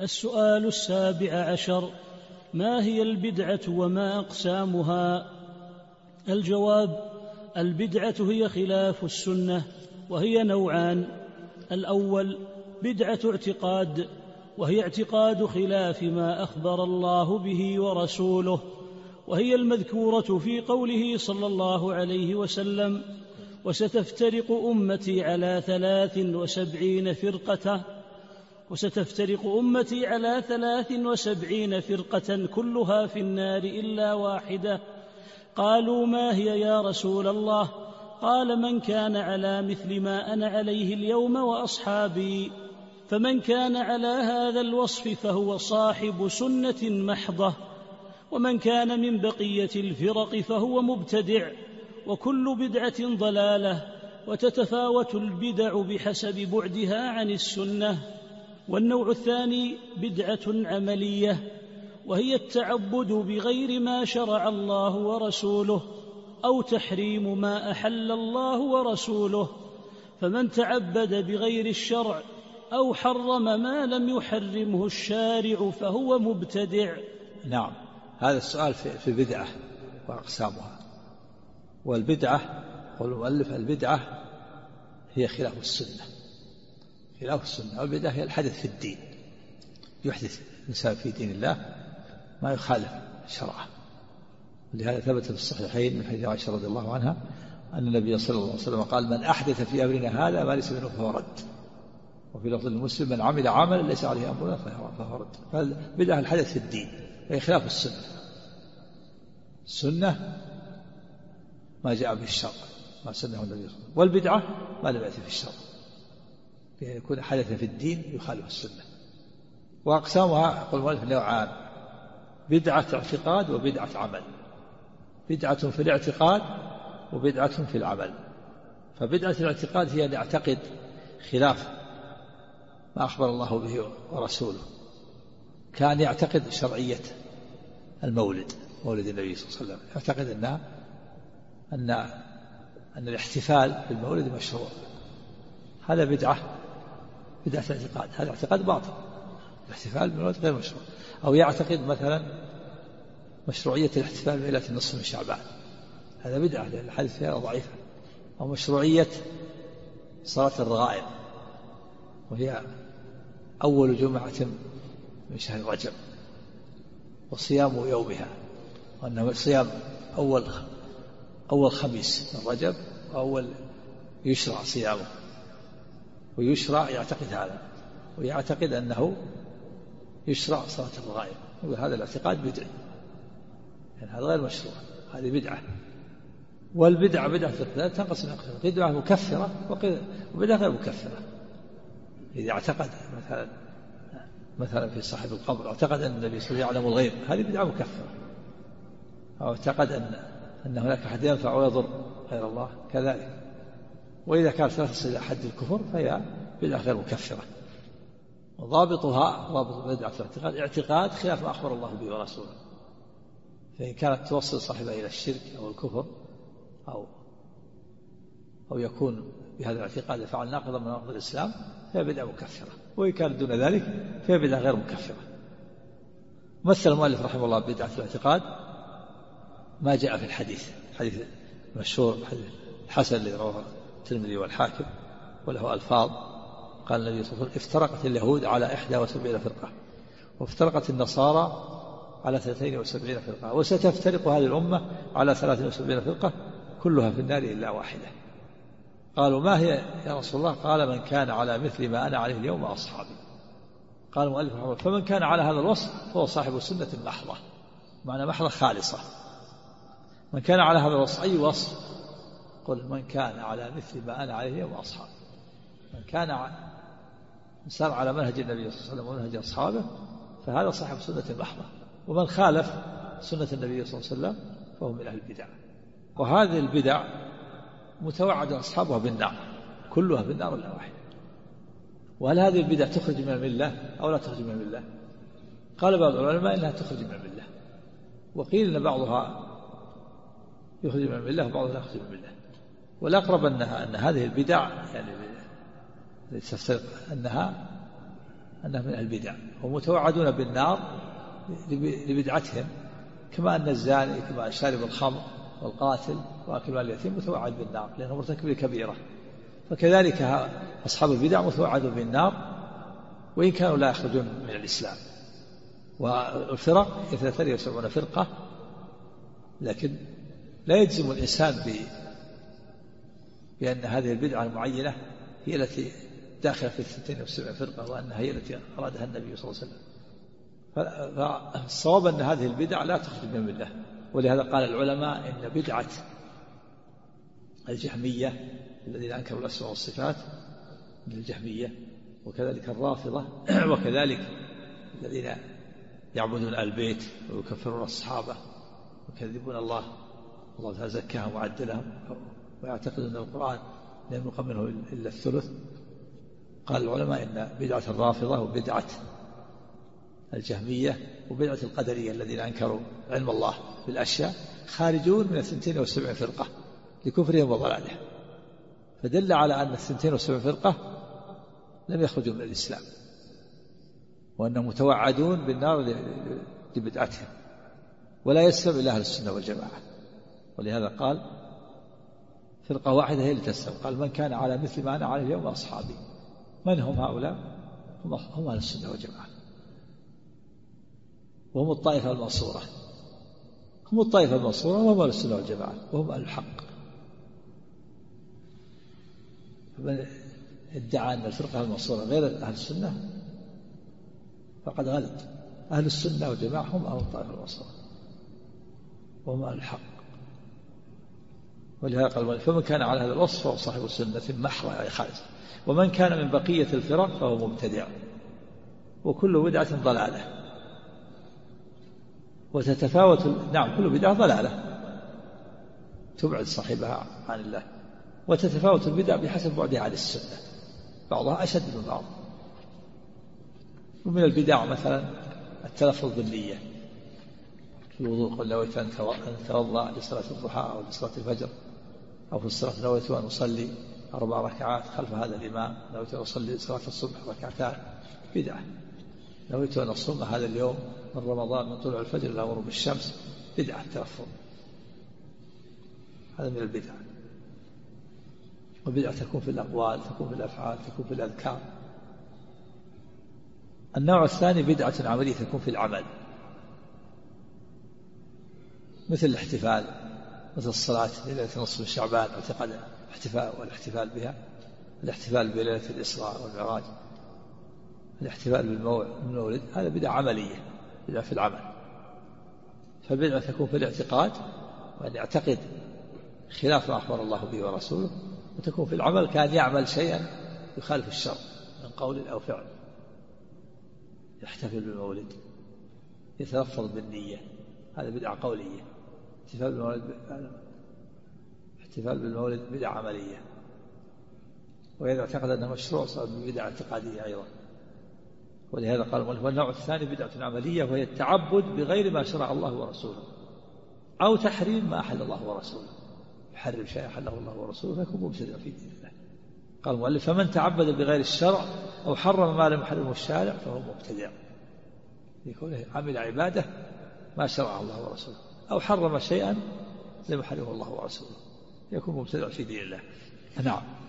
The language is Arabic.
السؤال 17: ما هي البدعة وما أقسامها؟ الجواب: البدعة هي خلاف السنة، وهي نوعان: الأول بدعة اعتقاد، وهي اعتقاد خلاف ما أخبر الله به ورسوله، وهي المذكورة في قوله صلى الله عليه وسلم: وستفترق أمتي على 73 فرقة كلها في النار إلا واحدة. قالوا: ما هي يا رسول الله؟ قال: من كان على مثل ما أنا عليه اليوم وأصحابي. فمن كان على هذا الوصف فهو صاحب سنة محضة، ومن كان من بقية الفرق فهو مبتدع، وكل بدعة ضلالة، وتتفاوت البدع بحسب بعدها عن السنة. والنوع الثاني بدعة عملية، وهي التعبد بغير ما شرع الله ورسوله، أو تحريم ما أحل الله ورسوله، فمن تعبد بغير الشرع أو حرم ما لم يحرمه الشارع فهو مبتدع. نعم، هذا السؤال في البدعة وأقسامها. والبدعة قال المؤلف: البدعة هي خلاف السنة. خلاف السنة. والبدعة هي الحدث في الدين، يحدث الإنسان في دين الله ما يخالف شرعه. لهذا ثبت في الصحيحين من حديث عائشة رضي الله عنها أن النبي صلى الله عليه وسلم قال: من أحدث في أمرنا هذا ما ليس منه فهو رد. وفي لفظ المسلم: من عمل عملا ليس عليه أمرنا فهو رد. فالبدعة الحدث في الدين هي خلاف السنة. السنة ما جاء به الشرع، ما سنه النبي صلى الله عليه وسلم. والبدعة ما لم يأتي في الشرع، يعني يكون حدث في الدين يخالف السنة. وأقسامها يقول المؤلف نوعان: بدعة اعتقاد وبدعة عمل. بدعة في الاعتقاد وبدعة في العمل. فبدعة الاعتقاد هي أن يعتقد خلاف ما أخبر الله به ورسوله، كان يعتقد شرعية المولد، مولد النبي صلى الله عليه وسلم، يعتقد أن الاحتفال بالمولد مشروع. هذا بدعة اعتقاد، هذا اعتقاد باطل، الاحتفال بالمولد غير مشروع. أو يعتقد مثلا مشروعية الاحتفال بليلة النصف من شعبان، هذا بدعة لأن الحديث فيها ضعيفة. أو مشروعية صلاة الرغائب، وهي أول جمعة من شهر رجب، وصيام يومها، وأنه صيام أول خميس من رجب، وأول يشرع صيامه، ويشرع يعتقد هذا، ويعتقد أنه يشرع صلاة الرغائب. هذا الاعتقاد بدعي، يعني هذا غير مشروع، هذه بدعة. والبدعة بدعة تنقسم إلى قسمين: بدعة مكفرة وبدعة غير مكفرة. إذا اعتقد مثلا في صاحب القبر اعتقد أن النبي صلى الله عليه وسلم يعلم الغيب، هذه بدعة مكفرة. أو اعتقد أن هناك أحد ينفع ويضر غير الله، كذلك. وإذا كانت لا تصل إلى حد الكفر فهي بدعة غير مكفرة. وضابطها ضابط بدعة الاعتقاد اعتقاد خلاف ما أخبر الله به ورسوله، فإن كانت توصل صاحبها إلى الشرك أو الكفر أو يكون بهذا الاعتقاد فعل ناقضا من نواقض الإسلام فهي بدعة مكفرة. وإن كانت دون ذلك فهي بدعة غير مكفرة. مثل المؤلف رحمه الله بدعة الاعتقاد ما جاء في الحديث مشهور، حديث الحسن اللي رواه الترمذي والحاكم، وله ألفاظ. قال النبي صلى الله عليه وسلم: افترقت اليهود على 71 فرقة، وافترقت النصارى على 72 فرقة، وستفترق هذه الأمة على 73 فرقة كلها في النار إلا واحدة. قالوا: ما هي يا رسول الله؟ قال: من كان على مثل ما أنا عليه اليوم وأصحابي. قال المؤلف رحمه الله: فمن كان على هذا الوصف فهو صاحب سنة محضة، معنى محضة خالصة. من كان على هذا الوصف، أي وصف؟ قل: من كان على مثل ما أنا عليه اليوم وأصحابي. من كان سار على منهج النبي صلى الله عليه وسلم ومنهج أصحابه فهذا صاحب سنة محضة. ومن خالف سنة النبي صلى الله عليه وسلم فهو من أهل البدع. وهذه البدع متوعد أصحابها بالنار، كلها بالنار إلا واحدة. وهل هذه البدع تخرج من الملة أو لا تخرج من الملة؟ قال بعض العلماء إنها تخرج من الملة، وقيل إن بعضها يخرج من الملة وبعضها لا يخرج من الملة. والأقرب أن هذه البدع يعني أنها أنها من البدع، هم متوعدون بالنار لبدعتهم، كما أن الزاني، كما شارب الخمر والقاتل وآكل مال اليتيم متوعد بالنار لأنه مرتكب لكبيرة، فكذلك أصحاب البدع متوعدون بالنار وإن كانوا لا يخرجون من الإسلام. والفرق 73 فرقة، لكن لا يجزم الإنسان بأن هذه البدعة المعينة هي التي داخلة في 72 فرقة وأنها هي التي أرادها النبي صلى الله عليه وسلم. فالصواب أن هذه البدع لا تخرج من الملة، ولهذا قال العلماء إن بدعة الجهمية الذين أنكروا الأسماء والصفات من الجهمية، وكذلك الرافضة، وكذلك الذين يعبدون البيت ويكفرون الصحابة ويكذبون الله تعالى زكاهم وعدلهم ويعتقدون أن القرآن لا يملك منه إلا الثلث. قال العلماء إن بدعة الرافضة وبدعة الجهمية وبدعة القدرية الذين أنكروا علم الله بالأشياء خارجون من 72 فرقة لكفرهم وضلالهم، فدل على أن 72 فرقة لم يخرجوا من الإسلام وأنهم متوعدون بالنار لبدعتهم، ولا يسلم إلا أهل السنة والجماعة. ولهذا قال فرقة واحدة هي اللي تسلم، قال من كان على مثل ما أنا عليه اليوم أصحابي. من هم هؤلاء؟ هم أهل السنة والجماعة، وهم الطائفة المنصورة، هم الطائفة المنصورة وهم أهل السنة والجماعة وهم أهل الحق. فمن ادعى أن الفرقة المنصورة غير أهل السنة فقد غلط. أهل السنة والجماعة هم أهل الطائفة المنصورة وهم أهل الحق. ولهذا قال فمن كان على هذا الوصف فهو صاحب السنة محضة أي خالص، ومن كان من بقية الفرق فهو مبتدع، وكل بدعة ضلالة وتتفاوت. نعم كل بدعة ضلالة تبعد صاحبها عن الله، وتتفاوت البدع بحسب بعدها عن السنة، بعضها أشد من بعض. ومن البدع مثلا التلفظ بالنية في الوضوء، قل نويت أن أتوضأ لصلاة الضحى أو لصلاة الفجر، أو في الصلاة نويت أن أصلي 4 ركعات خلف هذا الإمام، نويت أن أصلي صلاة الصبح 2 ركعتان، بدعة. نويت أن أصوم هذا اليوم من رمضان من طلوع الفجر إلى غروب الشمس، بدعة التلفظ، هذا من البدع. والبدعة تكون في الأقوال، تكون في الأفعال، تكون في الأذكار. النوع الثاني بدعة عملية تكون في العمل، مثل الاحتفال، مثل الصلاة ليلة نصف من شعبان اعتقد احتفال والاحتفال بها، الاحتفال بليلة الإسراء والمعراج، الاحتفال بالمولد، هذا بدعة عملية، بدعة في العمل. فالبدعة تكون في الاعتقاد وأن يعتقد خلاف ما أخبر الله به ورسوله، وتكون في العمل كأن يعمل شيئا يخالف الشرع من قول أو فعل، يحتفل بالمولد، يتلفظ بالنية، هذا بدعة قولية. احتفال بالمولد بدعة عملية، وإذا اعتقد أنه مشروع صار بدعة اعتقادية أيضا. ولهذا قال والنوع الثاني بدعة عملية، وهي التعبد بغير ما شرع الله ورسوله، أو تحريم ما أحل الله ورسوله، يحرم شيء أحله الله ورسوله فيكون مبتدع في دين الله. قال المؤلف فمن تعبد بغير الشرع أو حرم ما لم يحرمه الشارع فهو مبتدع، يكون عمل عبادة ما شرع الله ورسوله، أو حرم شيئا لم يحرمه الله ورسوله، يكون مبتدع في دين الله. نعم.